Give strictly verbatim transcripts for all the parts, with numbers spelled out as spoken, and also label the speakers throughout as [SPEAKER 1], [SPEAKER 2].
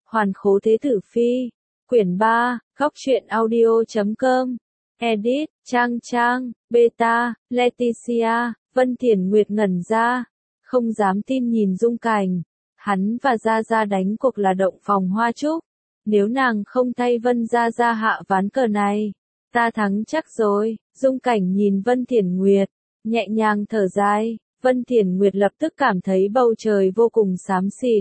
[SPEAKER 1] Hoàn khố thế tử phi. Quyển ba, góc truyện audio chấm com. Edit, Trang Trang, Beta, Leticia, Vân Thiển Nguyệt ngẩn ra. Không dám tin nhìn Dung Cảnh. Hắn và Gia Gia đánh cuộc là động phòng hoa trúc. Nếu nàng không thay Vân Gia Gia hạ ván cờ này, ta thắng chắc rồi. Dung Cảnh nhìn Vân Thiển Nguyệt, nhẹ nhàng thở dài. Vân Thiển Nguyệt lập tức cảm thấy bầu trời vô cùng xám xịt.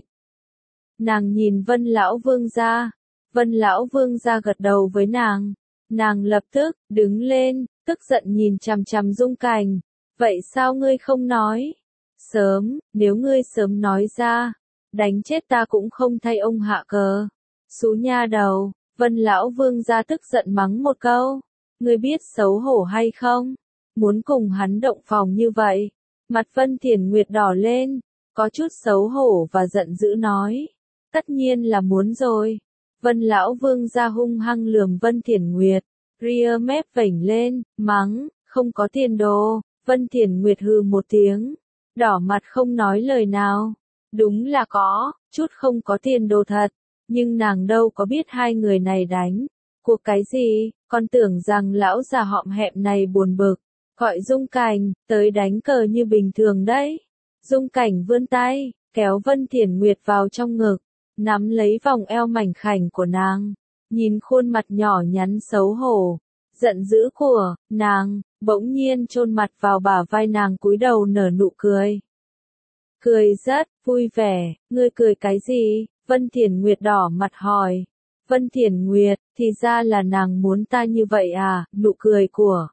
[SPEAKER 1] Nàng nhìn Vân Lão Vương gia. Vân Lão Vương gia gật đầu với nàng. Nàng lập tức đứng lên, tức giận nhìn chằm chằm Dung Cảnh. Vậy sao ngươi không nói? Sớm, nếu ngươi sớm nói ra, đánh chết ta cũng không thay ông hạ cờ. Xú nha đầu. Vân Lão Vương gia tức giận mắng một câu. Ngươi biết xấu hổ hay không? Muốn cùng hắn động phòng như vậy. Mặt Vân Thiển Nguyệt đỏ lên, có chút xấu hổ và giận dữ nói. Tất nhiên là muốn rồi. Vân Lão Vương gia hung hăng lườm Vân Thiển Nguyệt, ria mép vểnh lên, mắng, không có tiền đồ. Vân Thiển Nguyệt hừ một tiếng, đỏ mặt không nói lời nào. Đúng là có, chút không có tiền đồ thật, nhưng nàng đâu có biết hai người này đánh cuộc cái gì, còn tưởng rằng lão già họm hẹm này buồn bực, gọi Dung Cảnh tới đánh cờ như bình thường đấy. Dung Cảnh vươn tay, kéo Vân Thiển Nguyệt vào trong ngực, nắm lấy vòng eo mảnh khảnh của nàng, nhìn khuôn mặt nhỏ nhắn xấu hổ, giận dữ của nàng, bỗng nhiên chôn mặt vào bả vai nàng cúi đầu nở nụ cười. Cười rất vui vẻ. Ngươi cười cái gì? Vân Thiển Nguyệt đỏ mặt hỏi. Vân Thiển Nguyệt, thì ra là nàng muốn ta như vậy à? Nụ cười của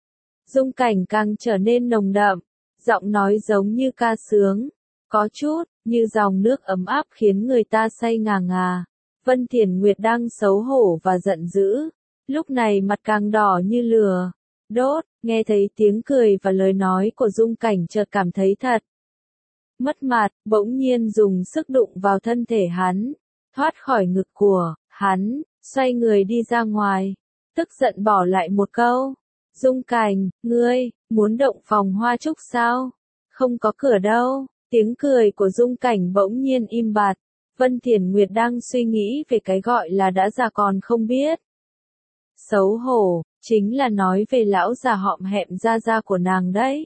[SPEAKER 1] Dung Cảnh càng trở nên nồng đậm, giọng nói giống như ca sướng, có chút như dòng nước ấm áp khiến người ta say ngà ngà. Vân Thiển Nguyệt đang xấu hổ và giận dữ, lúc này mặt càng đỏ như lửa đốt. Nghe thấy tiếng cười và lời nói của Dung Cảnh chợt cảm thấy thật mất mặt, bỗng nhiên dùng sức đụng vào thân thể hắn, thoát khỏi ngực của hắn, xoay người đi ra ngoài, tức giận bỏ lại một câu. Dung Cảnh, ngươi, muốn động phòng hoa trúc sao? Không có cửa đâu. Tiếng cười của Dung Cảnh bỗng nhiên im bặt. Vân Thiển Nguyệt đang suy nghĩ về cái gọi là đã già còn không biết xấu hổ, chính là nói về lão già họm hẹm Gia Gia của nàng đấy.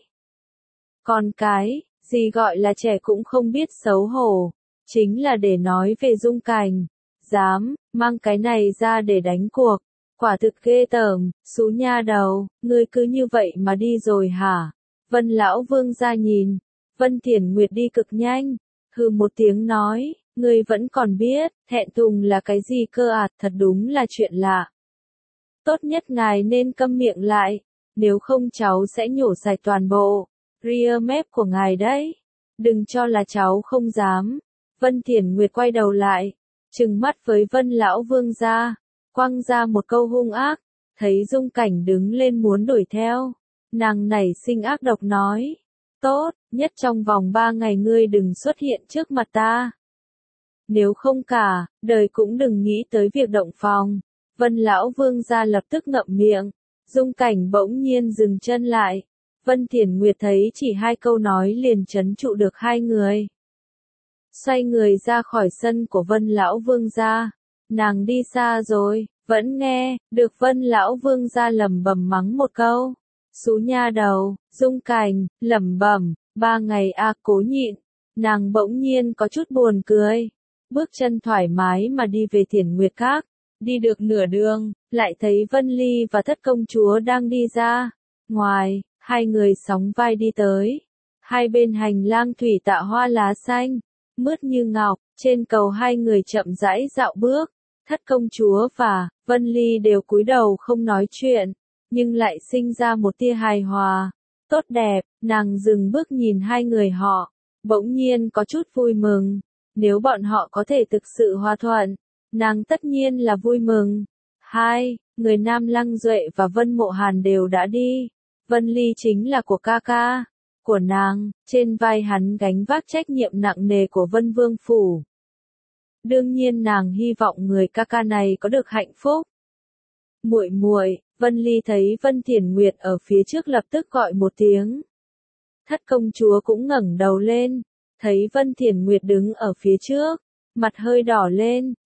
[SPEAKER 1] Còn cái gì gọi là trẻ cũng không biết xấu hổ, chính là để nói về Dung Cảnh, dám mang cái này ra để đánh cuộc, quả thực ghê tởm. Xú nha đầu, ngươi cứ như vậy mà đi rồi hả? Vân Lão Vương gia nhìn Vân Thiển Nguyệt đi cực nhanh, hừ một tiếng nói, ngươi vẫn còn biết thẹn thùng là cái gì cơ à? Thật đúng là chuyện lạ. Tốt nhất ngài nên câm miệng lại, nếu không cháu sẽ nhổ sạch toàn bộ ria mép của ngài đấy. Đừng cho là cháu không dám. Vân Thiển Nguyệt quay đầu lại, trừng mắt với Vân Lão Vương gia, quăng ra một câu hung ác. Thấy Dung Cảnh đứng lên muốn đuổi theo, nàng nảy sinh ác độc nói, tốt, nhất trong vòng ba ngày ngươi đừng xuất hiện trước mặt ta. Nếu không cả đời cũng đừng nghĩ tới việc động phòng. Vân Lão Vương gia lập tức ngậm miệng. Dung Cảnh bỗng nhiên dừng chân lại. Vân Thiển Nguyệt thấy chỉ hai câu nói liền trấn trụ được hai người. Xoay người ra khỏi sân của Vân Lão Vương gia. Nàng đi xa rồi, vẫn nghe được Vân Lão Vương gia lẩm bẩm mắng một câu. Xú nha đầu. Dung Cảnh lẩm bẩm, ba ngày a à, cố nhịn. Nàng bỗng nhiên có chút buồn cười, bước chân thoải mái mà đi về Thiển Nguyệt Các. Đi được nửa đường, lại thấy Vân Ly và Thất công chúa đang đi ra ngoài. Hai người sóng vai đi tới. Hai bên hành lang thủy tạ hoa lá xanh, mướt như ngọc, trên cầu hai người chậm rãi dạo bước. Thất công chúa và Vân Ly đều cúi đầu không nói chuyện, nhưng lại sinh ra một tia hài hòa, tốt đẹp. Nàng dừng bước nhìn hai người họ, bỗng nhiên có chút vui mừng. Nếu bọn họ có thể thực sự hòa thuận, nàng tất nhiên là vui mừng. Hai người Nam Lăng Duệ và Vân Mộ Hàn đều đã đi. Vân Ly chính là của ca ca của nàng, trên vai hắn gánh vác trách nhiệm nặng nề của Vân Vương phủ. Đương nhiên nàng hy vọng người ca ca này có được hạnh phúc. Muội muội. Vân Ly thấy Vân Thiển Nguyệt ở phía trước lập tức gọi một tiếng. Thất công chúa cũng ngẩng đầu lên, thấy Vân Thiển Nguyệt đứng ở phía trước, mặt hơi đỏ lên,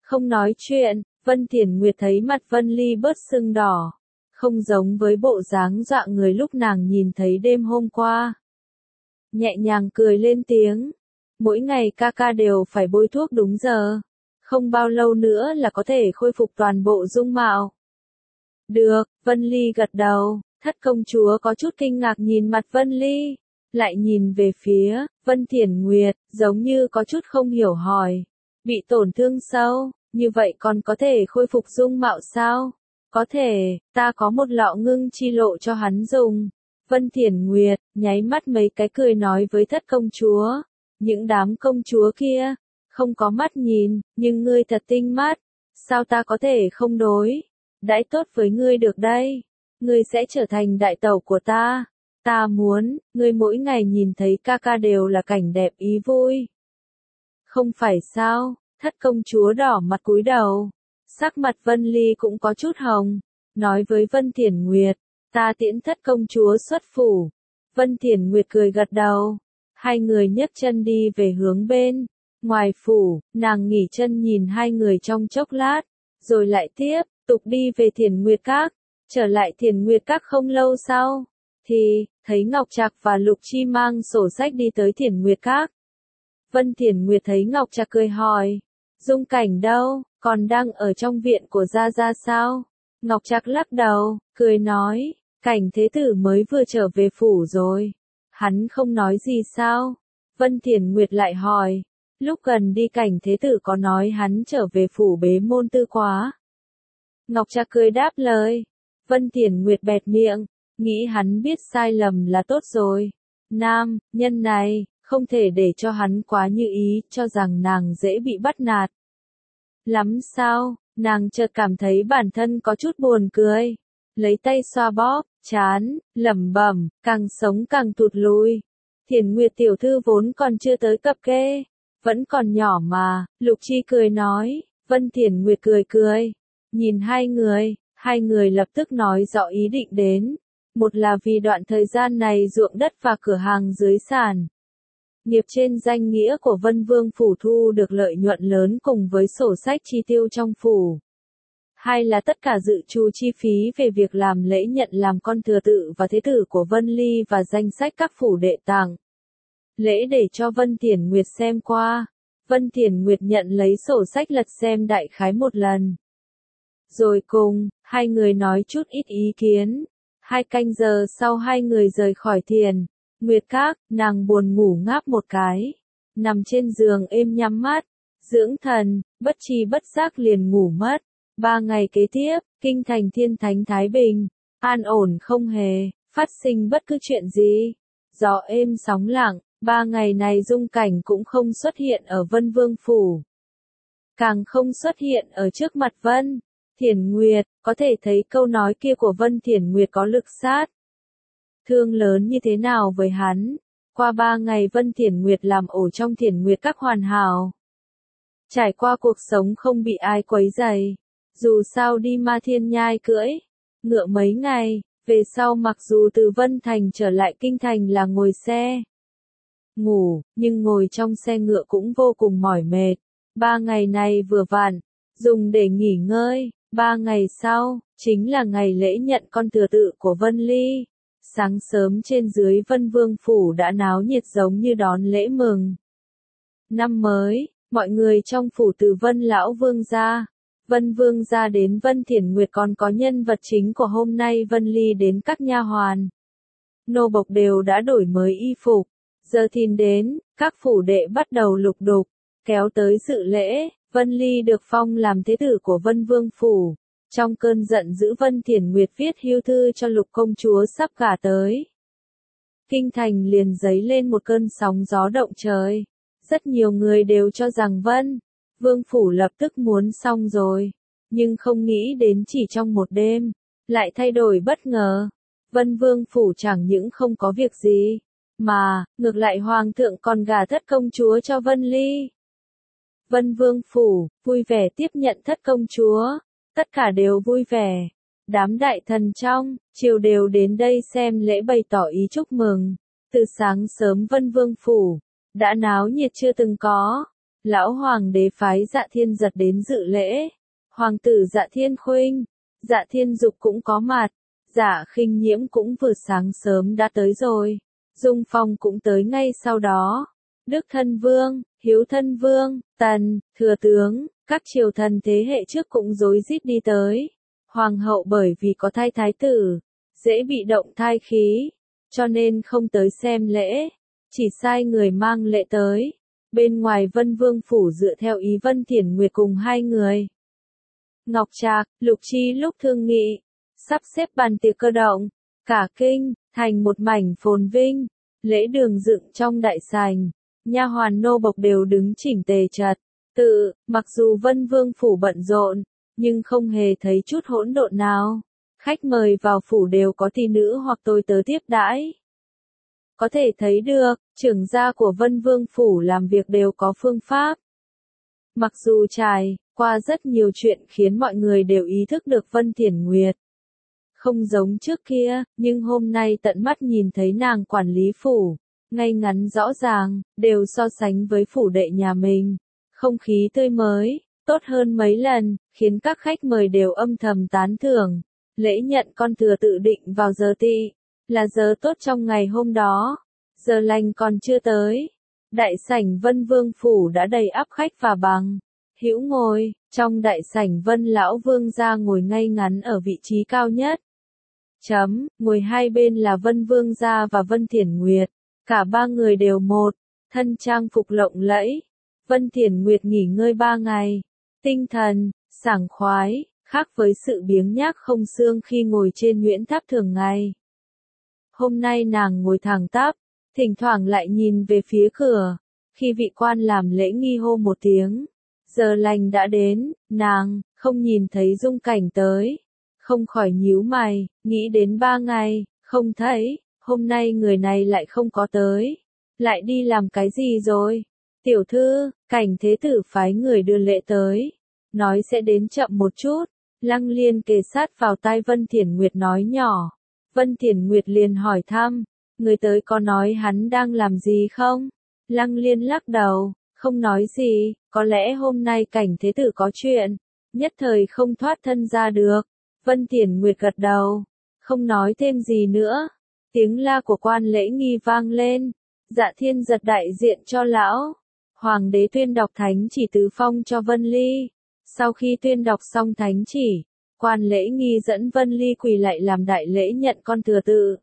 [SPEAKER 1] Không nói chuyện, Vân Thiển Nguyệt thấy mặt Vân Ly bớt sưng đỏ. Không giống với bộ dáng dọa người lúc nàng nhìn thấy đêm hôm qua. Nhẹ nhàng cười lên tiếng. Mỗi ngày ca ca đều phải bôi thuốc đúng giờ. Không bao lâu nữa là có thể khôi phục toàn bộ dung mạo. Được, Vân Ly gật đầu. Thất công chúa có chút kinh ngạc nhìn mặt Vân Ly. Lại nhìn về phía Vân Thiển Nguyệt, giống như có chút không hiểu hỏi. Bị tổn thương sâu, như vậy còn có thể khôi phục dung mạo sao? Có thể, ta có một lọ ngưng chi lộ cho hắn dùng. Vân Thiển Nguyệt, nháy mắt mấy cái cười nói với thất công chúa. Những đám công chúa kia, không có mắt nhìn, nhưng ngươi thật tinh mắt. Sao ta có thể không đối? Đãi tốt với ngươi được đây. Ngươi sẽ trở thành đại tẩu của ta. Ta muốn, ngươi mỗi ngày nhìn thấy ca ca đều là cảnh đẹp ý vui. Không phải sao, thất công chúa đỏ mặt cúi đầu. Sắc mặt Vân Ly cũng có chút hồng. Nói với Vân Thiển Nguyệt, ta tiễn thất công chúa xuất phủ. Vân Thiển Nguyệt cười gật đầu. Hai người nhấc chân đi về hướng bên. Ngoài phủ, nàng nghỉ chân nhìn hai người trong chốc lát. Rồi lại tiếp, tục đi về Thiển Nguyệt Các. Trở lại Thiển Nguyệt Các không lâu sau. Thì, thấy Ngọc Trạc và Lục Chi mang sổ sách đi tới Thiển Nguyệt Các. Vân Thiển Nguyệt thấy Ngọc Trạc cười hỏi. Dung Cảnh đâu, còn đang ở trong viện của Gia Gia sao? Ngọc Trạc lắc đầu, cười nói. Cảnh thế tử mới vừa trở về phủ rồi. Hắn không nói gì sao? Vân Thiển Nguyệt lại hỏi. Lúc gần đi Cảnh thế tử có nói hắn trở về phủ bế môn tư quá. Ngọc Trạc cười đáp lời. Vân Thiển Nguyệt bẹt miệng. Nghĩ hắn biết sai lầm là tốt rồi. Nam, nhân này, không thể để cho hắn quá như ý, cho rằng nàng dễ bị bắt nạt. Lắm sao, nàng chợt cảm thấy bản thân có chút buồn cười. Lấy tay xoa bóp, chán, lẩm bẩm, càng sống càng tụt lùi. Thiển Nguyệt tiểu thư vốn còn chưa tới cập kê, vẫn còn nhỏ mà, Lục Chi cười nói. Vân Thiển Nguyệt cười cười, nhìn hai người, hai người lập tức nói rõ ý định đến. Một là vì đoạn thời gian này ruộng đất và cửa hàng dưới sàn. Nghiệp trên danh nghĩa của Vân Vương Phủ thu được lợi nhuận lớn cùng với sổ sách chi tiêu trong phủ. Hai là tất cả dự trù chi phí về việc làm lễ nhận làm con thừa tự và thế tử của Vân Ly và danh sách các phủ đệ tàng. Lễ để cho Vân Thiển Nguyệt xem qua. Vân Thiển Nguyệt nhận lấy sổ sách lật xem đại khái một lần. Rồi cùng, hai người nói chút ít ý kiến. Hai canh giờ sau hai người rời khỏi Thiền Nguyệt Các, nàng buồn ngủ ngáp một cái. Nằm trên giường êm nhắm mắt, dưỡng thần, bất tri bất giác liền ngủ mất. Ba ngày kế tiếp, kinh thành Thiên Thánh Thái Bình, an ổn không hề, phát sinh bất cứ chuyện gì. Gió êm sóng lặng, ba ngày này Dung Cảnh cũng không xuất hiện ở Vân Vương Phủ. Càng không xuất hiện ở trước mặt Vân Thiển Nguyệt, có thể thấy câu nói kia của Vân Thiển Nguyệt có lực sát thương lớn như thế nào với hắn. Qua ba ngày Vân Thiển Nguyệt làm ổ trong Thiển Nguyệt Các hoàn hảo. Trải qua cuộc sống không bị ai quấy rầy. Dù sao đi Ma Thiên Nhai cưỡi ngựa mấy ngày, về sau mặc dù từ Vân Thành trở lại kinh thành là ngồi xe ngủ, nhưng ngồi trong xe ngựa cũng vô cùng mỏi mệt. Ba ngày này vừa vặn, dùng để nghỉ ngơi. Ba ngày sau, chính là ngày lễ nhận con thừa tự của Vân Ly. Sáng sớm trên dưới Vân Vương Phủ đã náo nhiệt giống như đón lễ mừng năm mới, mọi người trong phủ từ Vân Lão Vương gia, Vân Vương gia đến Vân Thiển Nguyệt, còn có nhân vật chính của hôm nay Vân Ly đến các nha hoàn. Nô bộc đều đã đổi mới y phục. Giờ thìn đến, các phủ đệ bắt đầu lục đục, kéo tới dự lễ. Vân Ly được phong làm thế tử của Vân Vương Phủ. Trong cơn giận dữ Vân Thiển Nguyệt viết hưu thư cho Lục công chúa sắp gả tới. Kinh thành liền dấy lên một cơn sóng gió động trời. Rất nhiều người đều cho rằng Vân Vương Phủ lập tức muốn xong rồi. Nhưng không nghĩ đến chỉ trong một đêm, lại thay đổi bất ngờ. Vân Vương Phủ chẳng những không có việc gì, mà, ngược lại Hoàng thượng còn gả thất công chúa cho Vân Ly. Vân Vương Phủ, vui vẻ tiếp nhận thất công chúa. Tất cả đều vui vẻ. Đám đại thần trong triều đều đến đây xem lễ bày tỏ ý chúc mừng. Từ sáng sớm Vân Vương Phủ đã náo nhiệt chưa từng có. Lão hoàng đế phái Dạ Thiên Giật đến dự lễ. Hoàng tử Dạ Thiên Khuynh, Dạ Thiên Dục cũng có mặt. Dạ Khinh Nhiễm cũng vừa sáng sớm đã tới rồi. Dung Phong cũng tới ngay sau đó. Đức Thân Vương, Hiếu Thân Vương, Tần, Thừa Tướng, các triều thần thế hệ trước cũng rối rít đi tới. Hoàng hậu bởi vì có thai thái tử, dễ bị động thai khí, cho nên không tới xem lễ, chỉ sai người mang lễ tới. Bên ngoài Vân Vương phủ dựa theo ý Vân Thiển Nguyệt cùng hai người. Ngọc Trạc, Lục Chi lúc thương nghị, sắp xếp bàn tiệc cơ động, cả kinh, thành một mảnh phồn vinh, lễ đường dựng trong đại sảnh, nha hoàn nô bộc đều đứng chỉnh tề trật tự, mặc dù Vân Vương phủ bận rộn, nhưng không hề thấy chút hỗn độn nào. Khách mời vào phủ đều có tỷ nữ hoặc tôi tớ tiếp đãi. Có thể thấy được, trưởng gia của Vân Vương phủ làm việc đều có phương pháp. Mặc dù trải qua rất nhiều chuyện khiến mọi người đều ý thức được Vân Thiển Nguyệt không giống trước kia, nhưng hôm nay tận mắt nhìn thấy nàng quản lý phủ, ngay ngắn rõ ràng, đều so sánh với phủ đệ nhà mình. Không khí tươi mới, tốt hơn mấy lần, khiến các khách mời đều âm thầm tán thưởng. Lễ nhận con thừa tự định vào giờ tỵ, là giờ tốt trong ngày hôm đó. Giờ lành còn chưa tới. Đại sảnh Vân Vương phủ đã đầy ắp khách và bằng hữu ngồi, trong đại sảnh Vân lão vương gia ngồi ngay ngắn ở vị trí cao nhất. Chấm, ngồi hai bên là Vân Vương gia và Vân Thiển Nguyệt, cả ba người đều một, thân trang phục lộng lẫy. Vân Thiển Nguyệt nghỉ ngơi ba ngày, tinh thần sảng khoái, khác với sự biếng nhác không xương khi ngồi trên Nguyễn Tháp thường ngày. Hôm nay nàng ngồi thẳng tắp, thỉnh thoảng lại nhìn về phía cửa, khi vị quan làm lễ nghi hô một tiếng. Giờ lành đã đến, nàng không nhìn thấy Dung Cảnh tới, không khỏi nhíu mày, nghĩ đến ba ngày, không thấy, hôm nay người này lại không có tới, lại đi làm cái gì rồi? Tiểu thư, Cảnh thế tử phái người đưa lễ tới, nói sẽ đến chậm một chút. Lăng Liên kề sát vào tai Vân Thiển Nguyệt nói nhỏ. Vân Thiển Nguyệt liền hỏi thăm, người tới có nói hắn đang làm gì không? Lăng Liên lắc đầu, không nói gì, có lẽ hôm nay Cảnh thế tử có chuyện, nhất thời không thoát thân ra được. Vân Thiển Nguyệt gật đầu, không nói thêm gì nữa. Tiếng la của quan lễ nghi vang lên. Dạ Thiên Giật đại diện cho lão hoàng đế tuyên đọc thánh chỉ tứ phong cho Vân Ly. Sau khi tuyên đọc xong thánh chỉ, quan lễ nghi dẫn Vân Ly quỳ lại làm đại lễ nhận con thừa tự.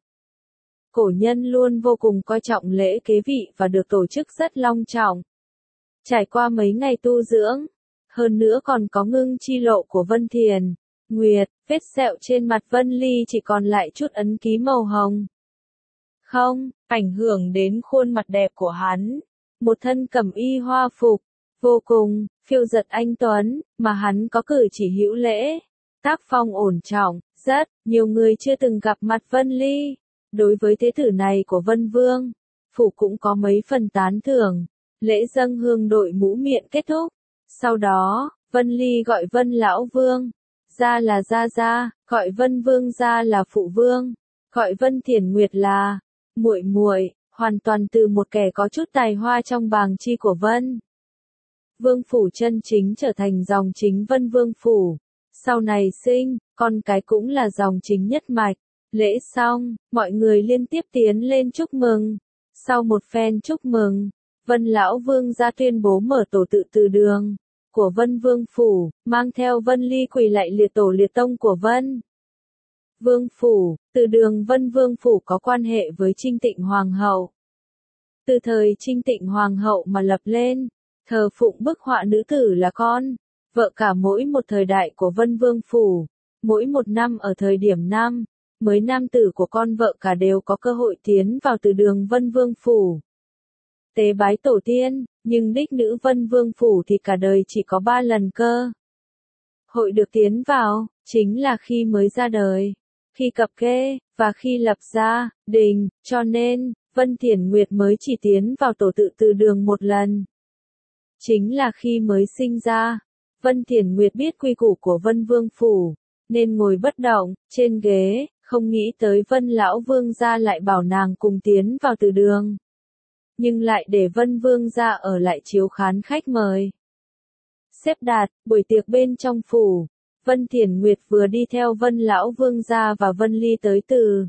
[SPEAKER 1] Cổ nhân luôn vô cùng coi trọng lễ kế vị và được tổ chức rất long trọng. Trải qua mấy ngày tu dưỡng, hơn nữa còn có ngưng chi lộ của Vân Thiền Nguyệt, vết sẹo trên mặt Vân Ly chỉ còn lại chút ấn ký màu hồng. Không, ảnh hưởng đến khuôn mặt đẹp của hắn. Một thân cẩm y hoa phục, vô cùng phiêu giật anh tuấn, mà hắn có cử chỉ hữu lễ, tác phong ổn trọng, rất nhiều người chưa từng gặp mặt Vân Ly. Đối với thế tử này của Vân Vương, phủ cũng có mấy phần tán thưởng. Lễ dâng hương đội mũ miệng kết thúc. Sau đó, Vân Ly gọi Vân Lão Vương ra là gia gia, gọi Vân Vương ra là phụ vương, gọi Vân Thiển Nguyệt là muội muội, hoàn toàn từ một kẻ có chút tài hoa trong bàng chi của Vân Vương phủ chân chính trở thành dòng chính Vân Vương phủ. Sau này sinh, con cái cũng là dòng chính nhất mạch. Lễ xong, mọi người liên tiếp tiến lên chúc mừng. Sau một phen chúc mừng, Vân Lão Vương ra tuyên bố mở tổ tự từ đường của Vân Vương phủ, mang theo Vân Ly quỳ lại liệt tổ liệt tông của Vân Vương phủ. Từ đường Vân Vương phủ có quan hệ với Trinh Tịnh Hoàng hậu. Từ thời Trinh Tịnh Hoàng hậu mà lập lên, thờ phụng bức họa nữ tử là con vợ cả mỗi một thời đại của Vân Vương phủ. Mỗi một năm ở thời điểm năm mới nam tử của con vợ cả đều có cơ hội tiến vào từ đường Vân Vương phủ tế bái tổ tiên, nhưng đích nữ Vân Vương phủ thì cả đời chỉ có ba lần cơ hội được tiến vào, chính là khi mới ra đời, khi cập kê, và khi lập gia đình, cho nên Vân Thiển Nguyệt mới chỉ tiến vào tổ tự từ đường một lần. Chính là khi mới sinh ra, Vân Thiển Nguyệt biết quy củ của Vân Vương phủ, nên ngồi bất động trên ghế, không nghĩ tới Vân Lão Vương gia lại bảo nàng cùng tiến vào từ đường. nhưng lại để Vân Vương gia ở lại chiếu khán khách mời. Xếp đặt, buổi tiệc bên trong phủ, Vân Thiển Nguyệt vừa đi theo Vân Lão Vương gia và Vân Ly tới từ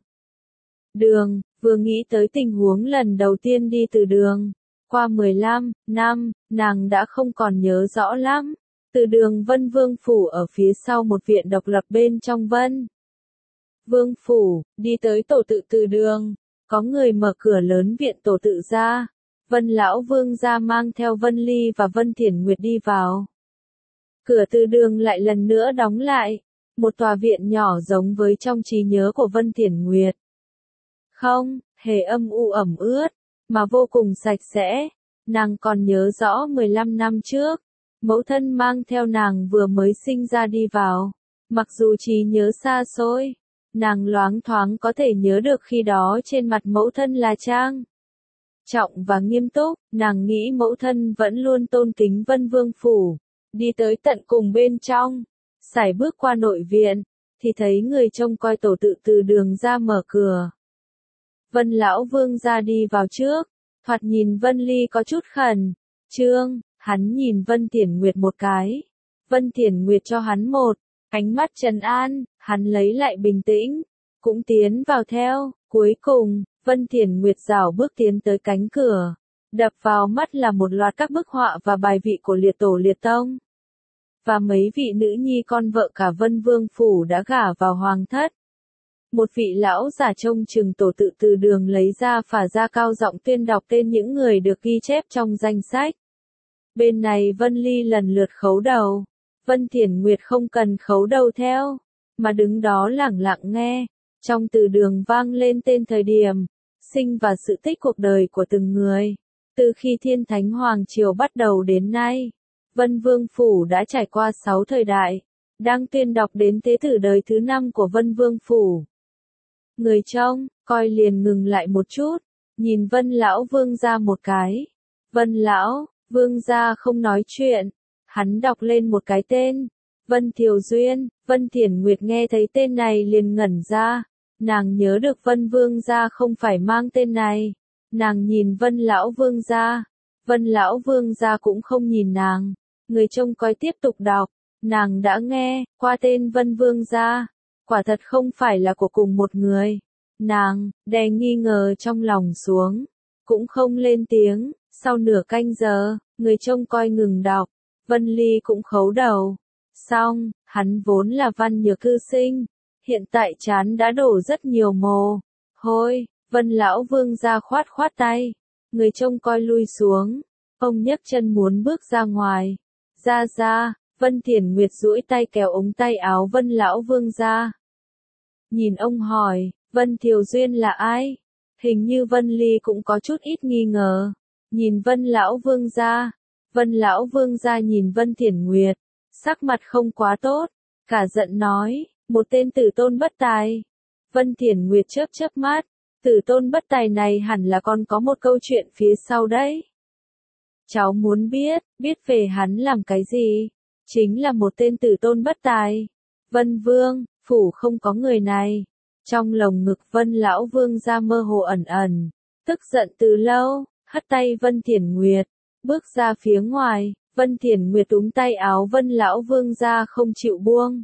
[SPEAKER 1] đường, vừa nghĩ tới tình huống lần đầu tiên đi từ đường. Qua mười lăm năm, nàng đã không còn nhớ rõ lắm. Từ đường Vân Vương phủ ở phía sau một viện độc lập bên trong Vân Vương phủ, đi tới tổ tự từ đường, có người mở cửa lớn viện tổ tự ra. Vân Lão Vương gia mang theo Vân Ly và Vân Thiển Nguyệt đi vào. Cửa từ đường lại lần nữa đóng lại, một tòa viện nhỏ giống với trong trí nhớ của Vân Thiển Nguyệt. Không, hề âm u ẩm ướt, mà vô cùng sạch sẽ. Nàng còn nhớ rõ mười lăm năm trước, mẫu thân mang theo nàng vừa mới sinh ra đi vào. Mặc dù trí nhớ xa xôi, nàng loáng thoáng có thể nhớ được khi đó trên mặt mẫu thân là trang trọng và nghiêm túc. Nàng nghĩ mẫu thân vẫn luôn tôn kính Vân Vương phủ. Đi tới tận cùng bên trong, sải bước qua nội viện, thì thấy người trông coi tổ tự từ đường ra mở cửa. Vân Lão Vương ra đi vào trước, thoạt nhìn Vân Ly có chút khẩn trương, hắn nhìn Vân Thiển Nguyệt một cái. Vân Thiển Nguyệt cho hắn một ánh mắt trấn an, hắn lấy lại bình tĩnh, cũng tiến vào theo. Cuối cùng, Vân Thiển Nguyệt rảo bước tiến tới cánh cửa, đập vào mắt là một loạt các bức họa và bài vị của liệt tổ liệt tông. Và mấy vị nữ nhi con vợ cả Vân Vương phủ đã gả vào hoàng thất. Một vị lão giả trông chừng tổ tự từ đường lấy ra phả ra cao giọng tuyên đọc tên những người được ghi chép trong danh sách. Bên này Vân Ly lần lượt khấu đầu. Vân Thiển Nguyệt không cần khấu đầu theo, mà đứng đó lẳng lặng nghe. Trong từ đường vang lên tên thời điểm, sinh và sự tích cuộc đời của từng người. Từ khi Thiên Thánh Hoàng Triều bắt đầu đến nay, Vân Vương phủ đã trải qua sáu thời đại, đang tuyên đọc đến thế tử đời thứ năm của Vân Vương phủ. Người trông coi liền ngừng lại một chút, nhìn Vân Lão Vương gia một cái. Vân Lão Vương gia không nói chuyện, hắn đọc lên một cái tên, Vân Thiều Duyên. Vân Thiển Nguyệt nghe thấy tên này liền ngẩn ra, nàng nhớ được Vân Vương gia không phải mang tên này. Nàng nhìn Vân Lão Vương gia, Vân Lão Vương gia cũng không nhìn nàng. Người trông coi tiếp tục đọc, nàng đã nghe qua tên Vân Vương gia, quả thật không phải là của cùng một người. Nàng đè nghi ngờ trong lòng xuống, cũng không lên tiếng. Sau nửa canh giờ, người trông coi ngừng đọc, Vân Ly cũng khấu đầu. Xong, hắn vốn là văn nhược cư sinh, hiện tại trán đã đổ rất nhiều mồ hôi. Vân Lão Vương gia khoát khoát tay, người trông coi lui xuống. Ông nhấc chân muốn bước ra ngoài. Ra ra, Vân Thiển Nguyệt duỗi tay kéo ống tay áo Vân Lão Vương gia. Nhìn ông hỏi, Vân Thiều Duyên là ai? Hình như Vân Ly cũng có chút ít nghi ngờ. Nhìn Vân Lão Vương gia, Vân Lão Vương gia nhìn Vân Thiển Nguyệt, sắc mặt không quá tốt, cả giận nói, một tên tử tôn bất tài. Vân Thiển Nguyệt chớp chớp mắt, tử tôn bất tài này hẳn là còn có một câu chuyện phía sau đấy. Cháu muốn biết, biết về hắn làm cái gì? Chính là một tên tử tôn bất tài. Vân Vương, phủ không có người này. Trong lồng ngực Vân Lão Vương ra mơ hồ ẩn ẩn, tức giận từ lâu, hất tay Vân Thiển Nguyệt, bước ra phía ngoài. Vân Thiển Nguyệt túm tay áo Vân Lão Vương ra không chịu buông.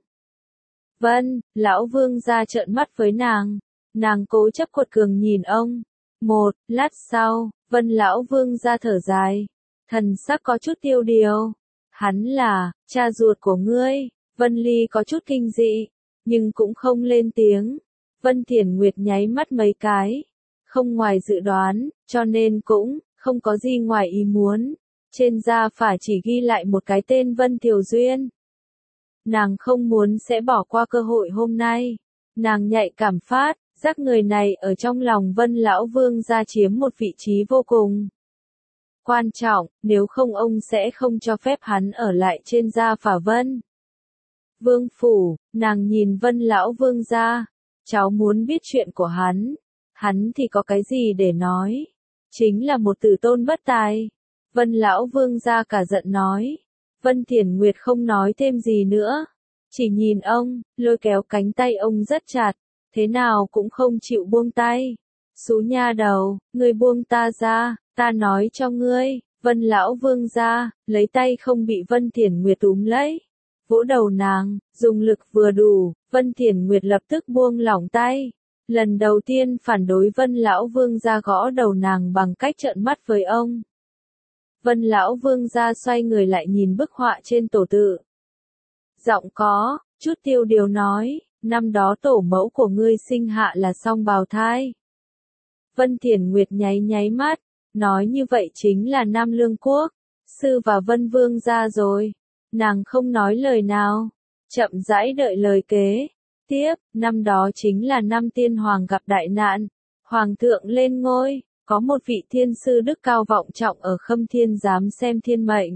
[SPEAKER 1] Vân, Lão Vương ra trợn mắt với nàng, nàng cố chấp quật cường nhìn ông. Một lát sau, Vân Lão Vương ra thở dài, thần sắc có chút tiêu điều. Hắn là cha ruột của ngươi. Vân Ly có chút kinh dị, nhưng cũng không lên tiếng. Vân Thiển Nguyệt nháy mắt mấy cái, không ngoài dự đoán, cho nên cũng không có gì ngoài ý muốn. Trên da phả chỉ ghi lại một cái tên Vân Thiều Duyên. Nàng không muốn sẽ bỏ qua cơ hội hôm nay. Nàng nhạy cảm phát, giác người này ở trong lòng Vân Lão Vương gia chiếm một vị trí vô cùng quan trọng, nếu không ông sẽ không cho phép hắn ở lại trên da phả Vân Vương phủ. Nàng nhìn Vân Lão Vương gia, cháu muốn biết chuyện của hắn. Hắn thì có cái gì để nói? Chính là một tử tôn bất tài. Vân Lão Vương gia cả giận nói. Vân Thiển Nguyệt không nói thêm gì nữa, chỉ nhìn ông, lôi kéo cánh tay ông rất chặt, thế nào cũng không chịu buông tay. Xú nha đầu, ngươi buông ta ra, ta nói cho ngươi, Vân lão vương gia, lấy tay không bị Vân Thiển Nguyệt túm lấy. Vỗ đầu nàng, dùng lực vừa đủ, Vân Thiển Nguyệt lập tức buông lỏng tay. Lần đầu tiên phản đối Vân lão vương gia gõ đầu nàng bằng cách trợn mắt với ông. Vân lão vương gia xoay người lại nhìn bức họa trên tổ tự. Giọng có chút tiêu điều nói, năm đó tổ mẫu của ngươi sinh hạ là song bào thai. Vân Thiển Nguyệt nháy nháy mắt, nói như vậy chính là Nam Lương Quốc, sư và Vân Vương gia rồi. Nàng không nói lời nào, chậm rãi đợi lời kế. Tiếp, năm đó chính là năm tiên hoàng gặp đại nạn, hoàng thượng lên ngôi, có một vị thiên sư đức cao vọng trọng ở Khâm Thiên dám xem thiên mệnh.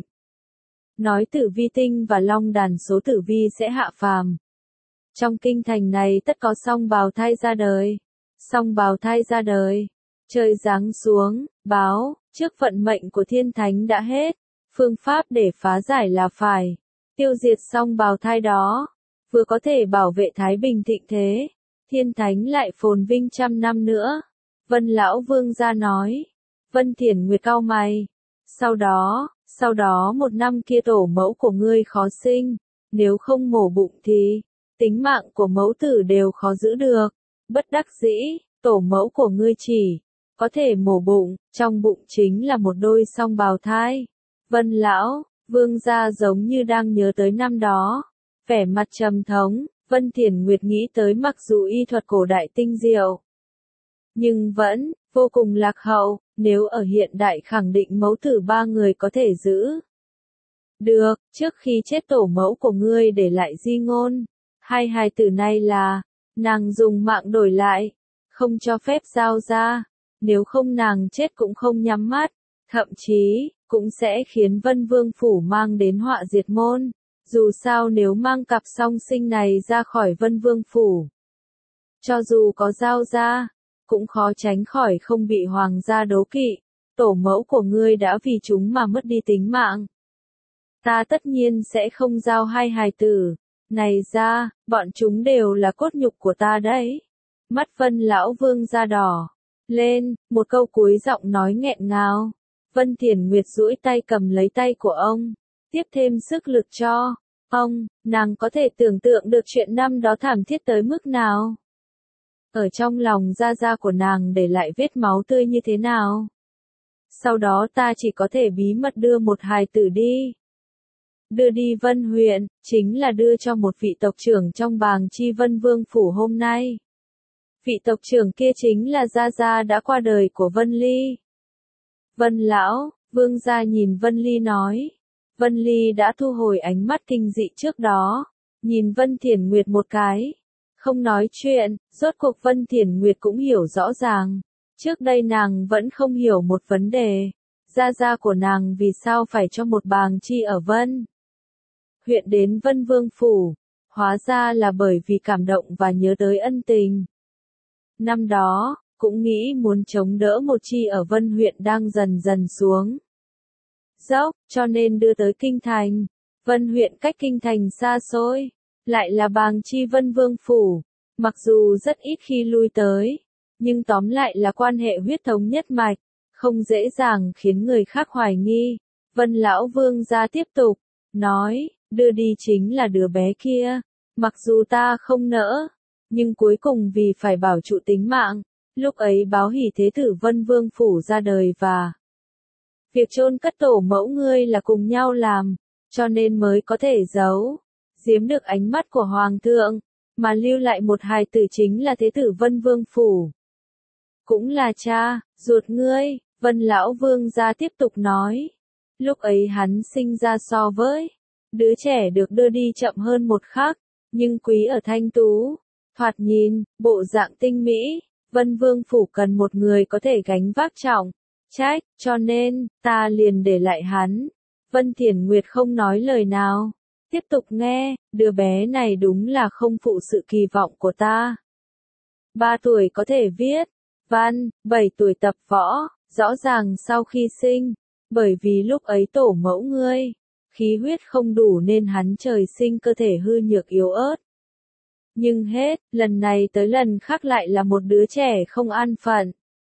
[SPEAKER 1] Nói Tử Vi tinh và long đàn số tử vi sẽ hạ phàm. Trong kinh thành này tất có song bào thai ra đời. Song bào thai ra đời. Trời giáng xuống, báo, trước vận mệnh của thiên thánh đã hết. Phương pháp để phá giải là phải tiêu diệt song bào thai đó. Vừa có thể bảo vệ thái bình thịnh thế. Thiên thánh lại phồn vinh trăm năm nữa. Vân lão vương gia nói. Vân Thiển Nguyệt cau mày. Sau đó, sau đó một năm kia tổ mẫu của ngươi khó sinh. Nếu không mổ bụng thì tính mạng của mẫu tử đều khó giữ được. Bất đắc dĩ, tổ mẫu của ngươi chỉ có thể mổ bụng, trong bụng chính là một đôi song bào thai. Vân lão vương gia giống như đang nhớ tới năm đó, vẻ mặt trầm thống. Vân Thiển Nguyệt nghĩ tới mặc dù y thuật cổ đại tinh diệu, nhưng vẫn vô cùng lạc hậu. Nếu ở hiện đại khẳng định mẫu tử ba người có thể giữ được, trước khi chết tổ mẫu của ngươi để lại di ngôn. Hai hài tử này là, nàng dùng mạng đổi lại, không cho phép giao ra, nếu không nàng chết cũng không nhắm mắt, thậm chí, cũng sẽ khiến Vân Vương Phủ mang đến họa diệt môn. Dù sao nếu mang cặp song sinh này ra khỏi Vân Vương Phủ, cho dù có giao ra, cũng khó tránh khỏi không bị hoàng gia đố kỵ. Tổ mẫu của ngươi đã vì chúng mà mất đi tính mạng. Ta tất nhiên sẽ không giao hai hài tử này ra, bọn chúng đều là cốt nhục của ta đấy. Mắt Vân lão vương da đỏ lên, một câu cuối giọng nói nghẹn ngào. Vân Thiển Nguyệt duỗi tay cầm lấy tay của ông, tiếp thêm sức lực cho ông. Nàng có thể tưởng tượng được chuyện năm đó thảm thiết tới mức nào. Ở trong lòng da da của nàng để lại vết máu tươi như thế nào. Sau đó ta chỉ có thể bí mật đưa một hài tử đi. Đưa đi Vân huyện, chính là đưa cho một vị tộc trưởng trong Bàng Chi Vân Vương Phủ hôm nay. Vị tộc trưởng kia chính là gia gia đã qua đời của Vân Ly. Vân lão vương gia nhìn Vân Ly nói. Vân Ly đã thu hồi ánh mắt kinh dị trước đó, nhìn Vân Thiển Nguyệt một cái, không nói chuyện. Rốt cuộc Vân Thiển Nguyệt cũng hiểu rõ ràng, trước đây nàng vẫn không hiểu một vấn đề, gia gia của nàng vì sao phải cho một Bàng Chi ở Vân huyện đến Vân Vương Phủ, hóa ra là bởi vì cảm động và nhớ tới ân tình. Năm đó, cũng nghĩ muốn chống đỡ một chi ở Vân huyện đang dần dần xuống dốc, cho nên đưa tới kinh thành. Vân huyện cách kinh thành xa xôi, lại là Bàng Chi Vân Vương Phủ, mặc dù rất ít khi lui tới, nhưng tóm lại là quan hệ huyết thống nhất mạch, không dễ dàng khiến người khác hoài nghi. Vân lão vương gia tiếp tục nói, đưa đi chính là đứa bé kia, mặc dù ta không nỡ, nhưng cuối cùng vì phải bảo trụ tính mạng, lúc ấy báo hỷ thế tử Vân Vương Phủ ra đời và việc chôn cất tổ mẫu ngươi là cùng nhau làm, cho nên mới có thể giấu giếm được ánh mắt của hoàng thượng, mà lưu lại một hài tử chính là thế tử Vân Vương Phủ. Cũng là cha ruột ngươi. Vân lão vương gia tiếp tục nói. Lúc ấy hắn sinh ra so với đứa trẻ được đưa đi chậm hơn một khắc, nhưng quý ở thanh tú, thoạt nhìn, bộ dạng tinh mỹ. Vân Vương Phủ cần một người có thể gánh vác trọng trách, cho nên, ta liền để lại hắn. Vân Thiển Nguyệt không nói lời nào, tiếp tục nghe. Đứa bé này đúng là không phụ sự kỳ vọng của ta. Ba tuổi có thể viết văn, bảy tuổi tập võ, rõ ràng sau khi sinh, bởi vì lúc ấy tổ mẫu ngươi khí huyết không đủ nên hắn trời sinh cơ thể hư nhược yếu ớt. Nhưng hết, lần này tới lần khác lại là một đứa trẻ không an phận.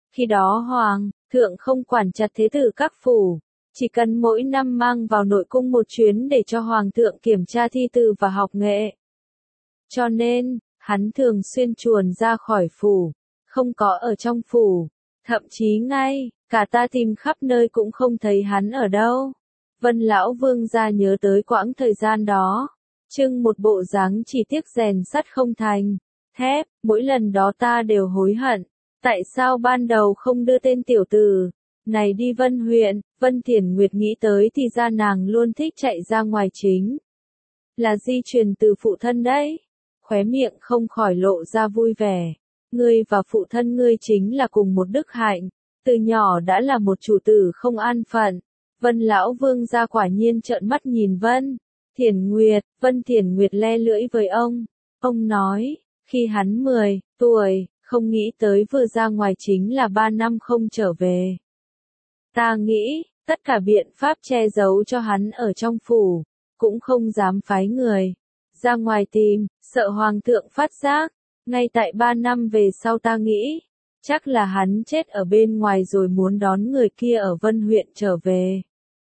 [SPEAKER 1] Khi đó Hoàng thượng không quản chặt thế tử các phủ, chỉ cần mỗi năm mang vào nội cung một chuyến để cho Hoàng thượng kiểm tra thi từ và học nghệ. Cho nên, hắn thường xuyên chuồn ra khỏi phủ, không có ở trong phủ, thậm chí ngay, cả ta tìm khắp nơi cũng không thấy hắn ở đâu. Vân lão vương gia nhớ tới quãng thời gian đó, trưng một bộ dáng chỉ tiếc rèn sắt không thành thép, mỗi lần đó ta đều hối hận, tại sao ban đầu không đưa tên tiểu tử này đi Vân huyện. Vân Thiển Nguyệt nghĩ tới thì ra nàng luôn thích chạy ra ngoài chính là di truyền từ phụ thân đấy, khóe miệng không khỏi lộ ra vui vẻ. Ngươi và phụ thân ngươi chính là cùng một đức hạnh, từ nhỏ đã là một chủ tử không an phận. Vân lão vương gia quả nhiên trợn mắt nhìn Vân Thiển Nguyệt. Vân Thiển Nguyệt le lưỡi với ông, ông nói, khi hắn mười tuổi, không nghĩ tới vừa ra ngoài chính là ba năm không trở về. Ta nghĩ, tất cả biện pháp che giấu cho hắn ở trong phủ, cũng không dám phái người ra ngoài tìm, sợ hoàng thượng phát giác. Ngay tại ba năm về sau ta nghĩ, chắc là hắn chết ở bên ngoài rồi muốn đón người kia ở Vân huyện trở về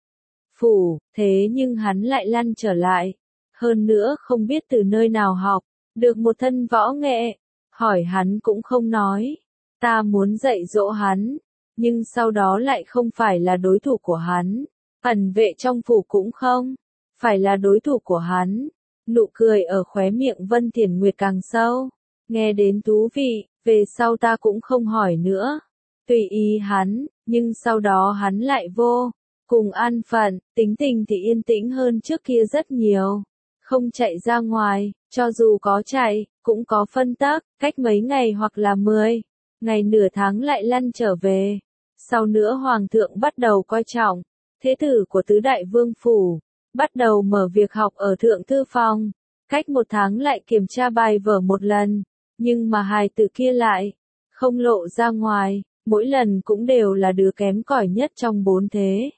[SPEAKER 1] phủ, thế nhưng hắn lại lăn trở lại. Hơn nữa không biết từ nơi nào học được một thân võ nghệ, hỏi hắn cũng không nói. Ta muốn dạy dỗ hắn, nhưng sau đó lại không phải là đối thủ của hắn. Ẩn vệ trong phủ cũng không phải là đối thủ của hắn. Nụ cười ở khóe miệng Vân Thiển Nguyệt càng sâu, nghe đến thú vị, về sau ta cũng không hỏi nữa. Tùy ý hắn, nhưng sau đó hắn lại vô cùng an phận, tính tình thì yên tĩnh hơn trước kia rất nhiều. Không chạy ra ngoài, cho dù có chạy, cũng có phân tắc, cách mấy ngày hoặc là mười ngày nửa tháng lại lăn trở về. Sau nữa Hoàng thượng bắt đầu coi trọng thế tử của tứ đại vương phủ, bắt đầu mở việc học ở thượng thư phòng, cách một tháng lại kiểm tra bài vở một lần, nhưng mà hài tử kia lại không lộ ra ngoài, mỗi lần cũng đều là đứa kém cỏi nhất trong bốn thế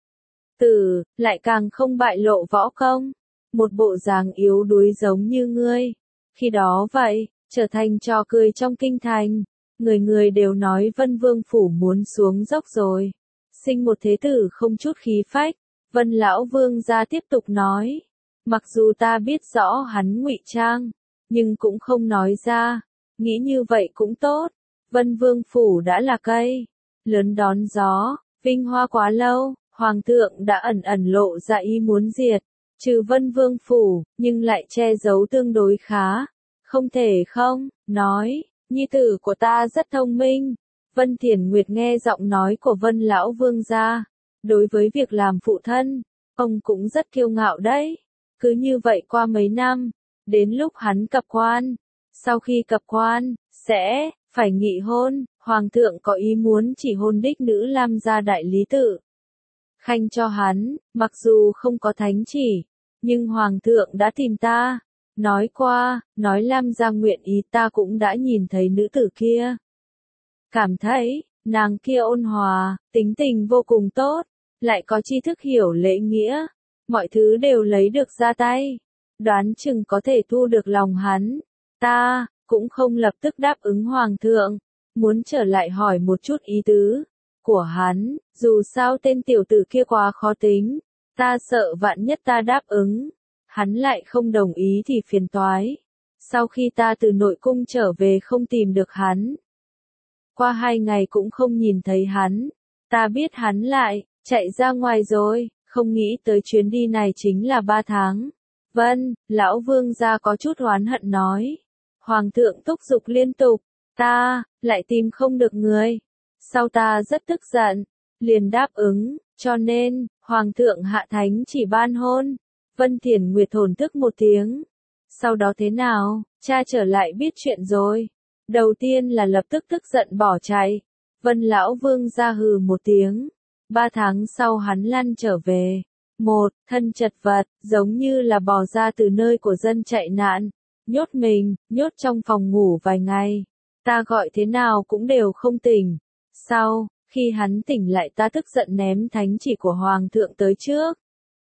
[SPEAKER 1] tử, lại càng không bại lộ võ công, một bộ dáng yếu đuối giống như ngươi. Khi đó vậy, trở thành trò cười trong kinh thành, người người đều nói Vân Vương phủ muốn xuống dốc rồi, sinh một thế tử không chút khí phách. Vân lão vương gia tiếp tục nói, mặc dù ta biết rõ hắn ngụy trang, nhưng cũng không nói ra, nghĩ như vậy cũng tốt. Vân Vương phủ đã là cây lớn đón gió, vinh hoa quá lâu, Hoàng thượng đã ẩn ẩn lộ ra ý muốn diệt trừ Vân Vương phủ, nhưng lại che giấu tương đối khá. Không thể không nói, nhi tử của ta rất thông minh. Vân Thiển Nguyệt nghe giọng nói của Vân lão vương gia, đối với việc làm phụ thân, ông cũng rất kiêu ngạo đấy. Cứ như vậy qua mấy năm, đến lúc hắn cập quan, sau khi cập quan, sẽ phải nghị hôn. Hoàng thượng có ý muốn chỉ hôn đích nữ Lam gia đại lý tự khanh cho hắn, mặc dù không có thánh chỉ, nhưng Hoàng thượng đã tìm ta, nói qua, nói Lam gia nguyện ý. Ta cũng đã nhìn thấy nữ tử kia, cảm thấy, nàng kia ôn hòa, tính tình vô cùng tốt, lại có tri thức hiểu lễ nghĩa, mọi thứ đều lấy được ra tay, đoán chừng có thể thu được lòng hắn. Ta cũng không lập tức đáp ứng Hoàng thượng, muốn trở lại hỏi một chút ý tứ của hắn, dù sao tên tiểu tử kia quá khó tính, ta sợ vạn nhất ta đáp ứng, hắn lại không đồng ý thì phiền toái. Sau khi ta từ nội cung trở về không tìm được hắn, qua hai ngày cũng không nhìn thấy hắn, ta biết hắn lại chạy ra ngoài rồi, không nghĩ tới chuyến đi này chính là ba tháng. Vân, lão vương gia có chút oán hận nói, Hoàng thượng thúc giục liên tục, ta lại tìm không được người. Sau ta rất tức giận, liền đáp ứng, cho nên, Hoàng thượng hạ thánh chỉ ban hôn. Vân Thiển Nguyệt thổn thức một tiếng. Sau đó thế nào, cha trở lại biết chuyện rồi. Đầu tiên là lập tức tức giận bỏ chạy. Vân lão vương ra hừ một tiếng. Ba tháng sau hắn lăn trở về. Một, thân chật vật, giống như là bò ra từ nơi của dân chạy nạn. Nhốt mình, nhốt trong phòng ngủ vài ngày. Ta gọi thế nào cũng đều không tỉnh. Sau, khi hắn tỉnh lại ta tức giận ném thánh chỉ của Hoàng thượng tới trước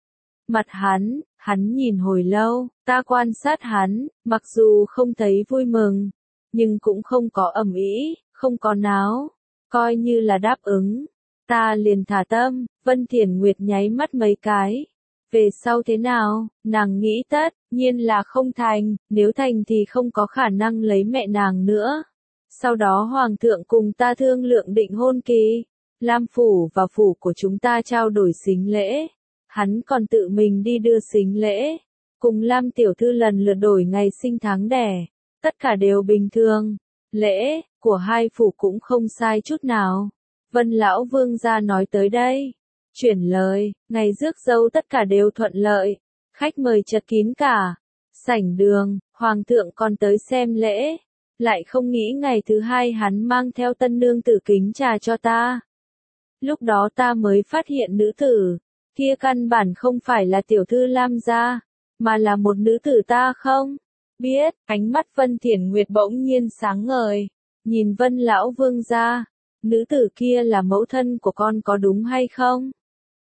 [SPEAKER 1] mặt hắn, hắn nhìn hồi lâu, ta quan sát hắn, mặc dù không thấy vui mừng, nhưng cũng không có ầm ĩ, không có náo Coi như là đáp ứng. Ta liền thả tâm, Vân Thiển Nguyệt nháy mắt mấy cái. Về sau thế nào, nàng nghĩ tất nhiên là không thành, nếu thành thì không có khả năng lấy mẹ nàng nữa. Sau đó Hoàng thượng cùng ta thương lượng định hôn kỳ. Lam phủ và phủ của chúng ta trao đổi sính lễ. Hắn còn tự mình đi đưa sính lễ. Cùng Lam tiểu thư lần lượt đổi ngày sinh tháng đẻ. Tất cả đều bình thường. Lễ của hai phủ cũng không sai chút nào. Vân lão vương gia nói tới đây. Chuyển lời, ngày rước dâu tất cả đều thuận lợi. Khách mời chật kín cả. Sảnh đường, Hoàng thượng còn tới xem lễ. Lại không nghĩ ngày thứ hai hắn mang theo tân nương tử kính trà cho ta. Lúc đó ta mới phát hiện nữ tử, kia căn bản không phải là tiểu thư Lam gia, mà là một nữ tử ta không biết. Ánh mắt Vân Thiển Nguyệt bỗng nhiên sáng ngời, nhìn Vân lão vương gia, nữ tử kia là mẫu thân của con có đúng hay không?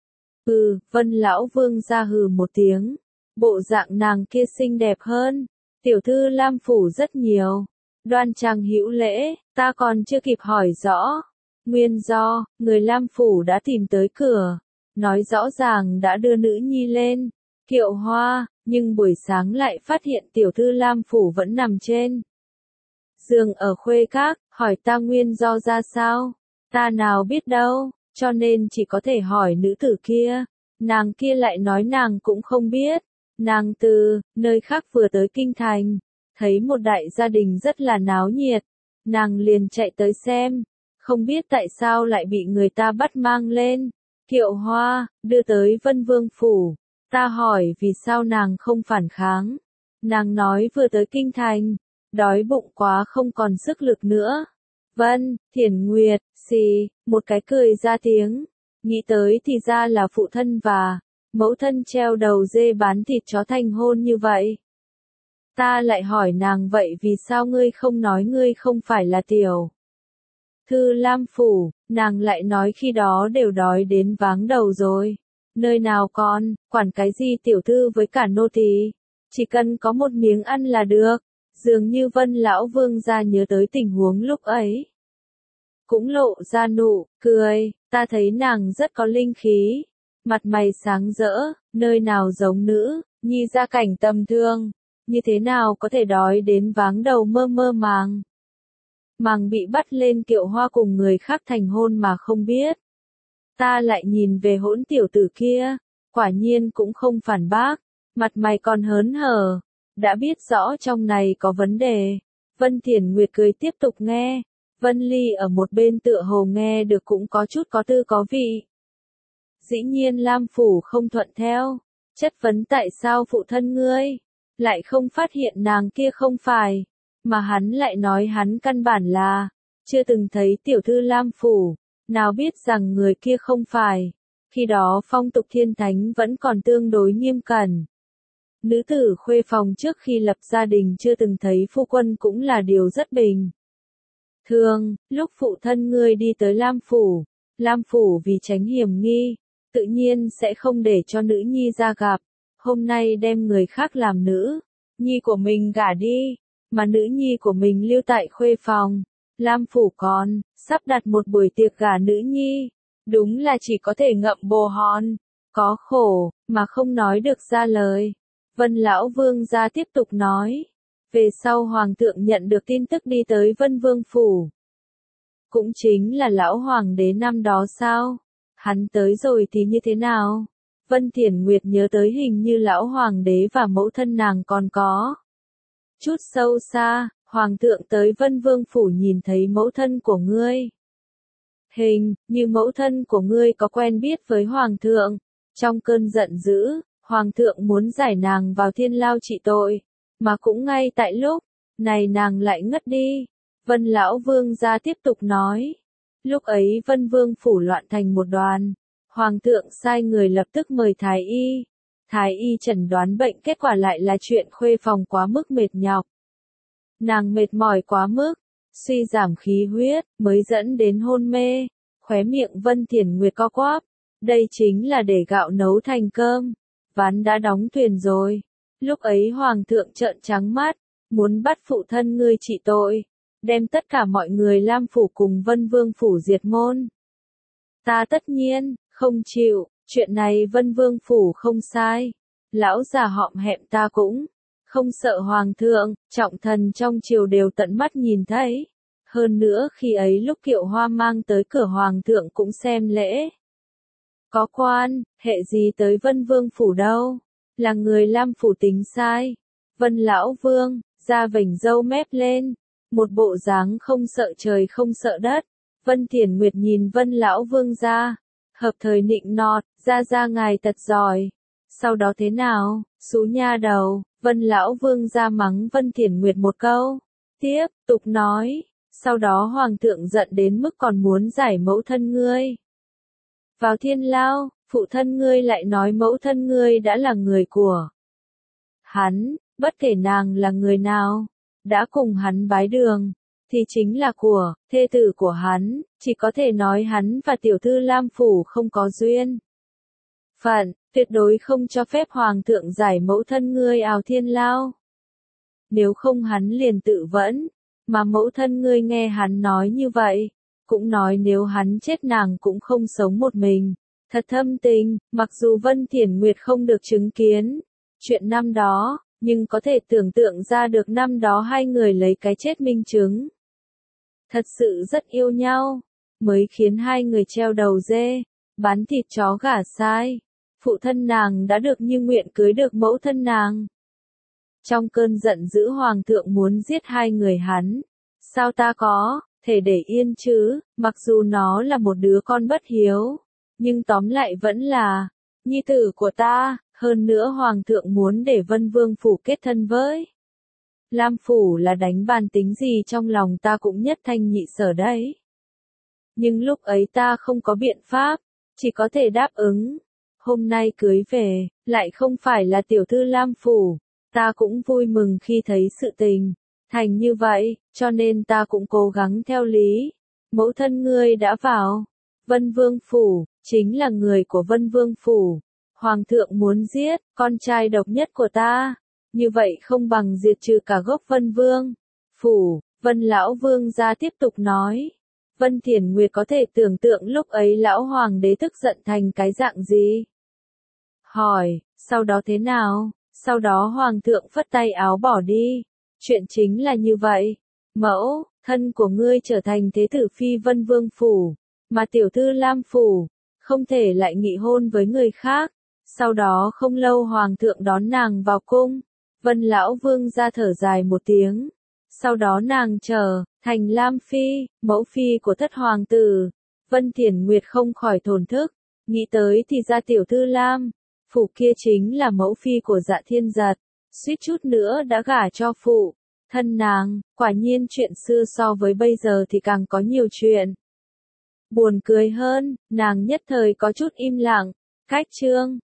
[SPEAKER 1] Ừ, Vân lão vương gia hừ một tiếng, bộ dạng nàng kia xinh đẹp hơn tiểu thư Lam phủ rất nhiều. Đoan trang hữu lễ, ta còn chưa kịp hỏi rõ nguyên do, người Lam phủ đã tìm tới cửa, nói rõ ràng đã đưa nữ nhi lên kiệu hoa, nhưng buổi sáng lại phát hiện tiểu thư Lam phủ vẫn nằm trên giường ở khuê các. Hỏi ta nguyên do ra sao, ta nào biết đâu, cho nên chỉ có thể hỏi nữ tử kia. Nàng kia lại nói nàng cũng không biết. Nàng từ nơi khác vừa tới kinh thành, thấy một đại gia đình rất là náo nhiệt, nàng liền chạy tới xem, không biết tại sao lại bị người ta bắt mang lên kiệu hoa, đưa tới Vân Vương phủ. Ta hỏi vì sao nàng không phản kháng. Nàng nói vừa tới kinh thành, đói bụng quá không còn sức lực nữa. Vân Thiển Nguyệt, xì, một cái cười ra tiếng, nghĩ tới thì ra là phụ thân và mẫu thân treo đầu dê bán thịt chó thành hôn như vậy. Ta lại hỏi nàng vậy vì sao ngươi không nói ngươi không phải là tiểu thư Lam phủ, nàng lại nói khi đó đều đói đến váng đầu rồi. Nơi nào còn, quản cái gì tiểu thư với cả nô tỳ, chỉ cần có một miếng ăn là được. Dường như Vân lão vương gia nhớ tới tình huống lúc ấy, cũng lộ ra nụ cười. Ta thấy nàng rất có linh khí, mặt mày sáng rỡ, nơi nào giống nữ nhi gia cảnh tầm thường, như thế nào có thể đói đến váng đầu mơ mơ màng màng bị bắt lên kiệu hoa cùng người khác thành hôn mà không biết. Ta lại nhìn về hỗn tiểu tử kia, quả nhiên cũng không phản bác, mặt mày còn hớn hở, đã biết rõ trong này có vấn đề. Vân Thiển Nguyệt cười tiếp tục nghe, Vân Ly ở một bên tựa hồ nghe được cũng có chút có tư có vị. Dĩ nhiên Lam phủ không thuận theo, chất vấn tại sao phụ thân ngươi lại không phát hiện nàng kia không phải, mà hắn lại nói hắn căn bản là chưa từng thấy tiểu thư Lam phủ, nào biết rằng người kia không phải. Khi đó phong tục thiên thánh vẫn còn tương đối nghiêm cẩn. Nữ tử khuê phòng trước khi lập gia đình chưa từng thấy phu quân cũng là điều rất bình thường. Lúc phụ thân ngươi đi tới Lam phủ, Lam phủ vì tránh hiểm nghi, tự nhiên sẽ không để cho nữ nhi ra gặp. Hôm nay đem người khác làm nữ nhi của mình gả đi, mà nữ nhi của mình lưu tại khuê phòng. Lam phủ còn sắp đặt một buổi tiệc gả nữ nhi, đúng là chỉ có thể ngậm bồ hòn, có khổ mà không nói được ra lời. Vân lão vương gia tiếp tục nói, về sau hoàng thượng nhận được tin tức đi tới Vân Vương phủ, cũng chính là lão hoàng đế năm đó sao? Hắn tới rồi thì như thế nào? Vân Thiển Nguyệt nhớ tới hình như lão hoàng đế và mẫu thân nàng còn có chút sâu xa. Hoàng thượng tới Vân Vương phủ nhìn thấy mẫu thân của ngươi, hình như mẫu thân của ngươi có quen biết với hoàng thượng. Trong cơn giận dữ, hoàng thượng muốn giải nàng vào thiên lao trị tội, mà cũng ngay tại lúc này nàng lại ngất đi. Vân lão vương gia tiếp tục nói, lúc ấy Vân Vương phủ loạn thành một đoàn, hoàng thượng sai người lập tức mời thái y. Thái y chẩn đoán bệnh, kết quả lại là chuyện khuê phòng quá mức mệt nhọc. Nàng mệt mỏi quá mức, suy giảm khí huyết, mới dẫn đến hôn mê. Khóe miệng Vân Thiển Nguyệt co quắp, đây chính là để gạo nấu thành cơm, ván đã đóng thuyền rồi. Lúc ấy hoàng thượng trợn trắng mắt, muốn bắt phụ thân ngươi trị tội, đem tất cả mọi người Lam phủ cùng Vân Vương phủ diệt môn. Ta tất nhiên, không chịu, chuyện này Vân Vương phủ không sai. Lão già họm hẹm ta cũng không sợ hoàng thượng, trọng thần trong triều đều tận mắt nhìn thấy. Hơn nữa khi ấy lúc Kiệu Hoa mang tới cửa hoàng thượng cũng xem lễ. Có quan, hệ gì tới Vân Vương phủ đâu, là người Lam phủ tính sai. Vân lão vương, da vểnh râu mép lên, một bộ dáng không sợ trời không sợ đất. Vân Thiển Nguyệt nhìn Vân lão vương ra, hợp thời nịnh nọt, ra ra ngài thật giỏi. Sau đó thế nào, xú nha đầu, Vân lão vương ra mắng Vân Thiển Nguyệt một câu. Tiếp tục nói, sau đó hoàng thượng giận đến mức còn muốn giải mẫu thân ngươi vào thiên lao, phụ thân ngươi lại nói mẫu thân ngươi đã là người của hắn, bất kể nàng là người nào, đã cùng hắn bái đường, thì chính là của thê tử của hắn, chỉ có thể nói hắn và tiểu thư Lam phủ không có duyên phận, tuyệt đối không cho phép hoàng thượng giải mẫu thân ngươi ào thiên lao. Nếu không hắn liền tự vẫn, mà mẫu thân ngươi nghe hắn nói như vậy, cũng nói nếu hắn chết nàng cũng không sống một mình. Thật thâm tình, mặc dù Vân Thiển Nguyệt không được chứng kiến chuyện năm đó, nhưng có thể tưởng tượng ra được năm đó hai người lấy cái chết minh chứng. Thật sự rất yêu nhau, mới khiến hai người treo đầu dê, bán thịt chó gả sai. Phụ thân nàng đã được như nguyện cưới được mẫu thân nàng. Trong cơn giận dữ hoàng thượng muốn giết hai người hắn. Sao ta có thể để yên chứ, mặc dù nó là một đứa con bất hiếu, nhưng tóm lại vẫn là nhi tử của ta, hơn nữa hoàng thượng muốn để Vân Vương phủ kết thân với Lam phủ là đánh bàn tính gì trong lòng ta cũng nhất thanh nhị sở đấy. Nhưng lúc ấy ta không có biện pháp, chỉ có thể đáp ứng. Hôm nay cưới về, lại không phải là tiểu thư Lam phủ, ta cũng vui mừng khi thấy sự tình thành như vậy, cho nên ta cũng cố gắng theo lý. Mẫu thân ngươi đã vào Vân Vương phủ, chính là người của Vân Vương phủ. Hoàng thượng muốn giết con trai độc nhất của ta, như vậy không bằng diệt trừ cả gốc Vân Vương phủ. Vân lão vương gia tiếp tục nói. Vân Thiển Nguyệt có thể tưởng tượng lúc ấy lão hoàng đế tức giận thành cái dạng gì. Hỏi, sau đó thế nào? Sau đó hoàng thượng phất tay áo bỏ đi. Chuyện chính là như vậy. Mẫu, thân của ngươi trở thành thế tử phi Vân Vương phủ, mà tiểu thư Lam phủ, không thể lại nghị hôn với người khác. Sau đó không lâu hoàng thượng đón nàng vào cung. Vân lão vương ra thở dài một tiếng. Sau đó nàng trở thành Lam phi, mẫu phi của thất hoàng tử. Vân Thiển Nguyệt không khỏi thổn thức, nghĩ tới thì ra tiểu thư Lam phủ kia chính là mẫu phi của Dạ Thiên Giật, suýt chút nữa đã gả cho phụ thân nàng. Quả nhiên chuyện xưa so với bây giờ thì càng có nhiều chuyện buồn cười hơn. Nàng nhất thời có chút im lặng. Cách chương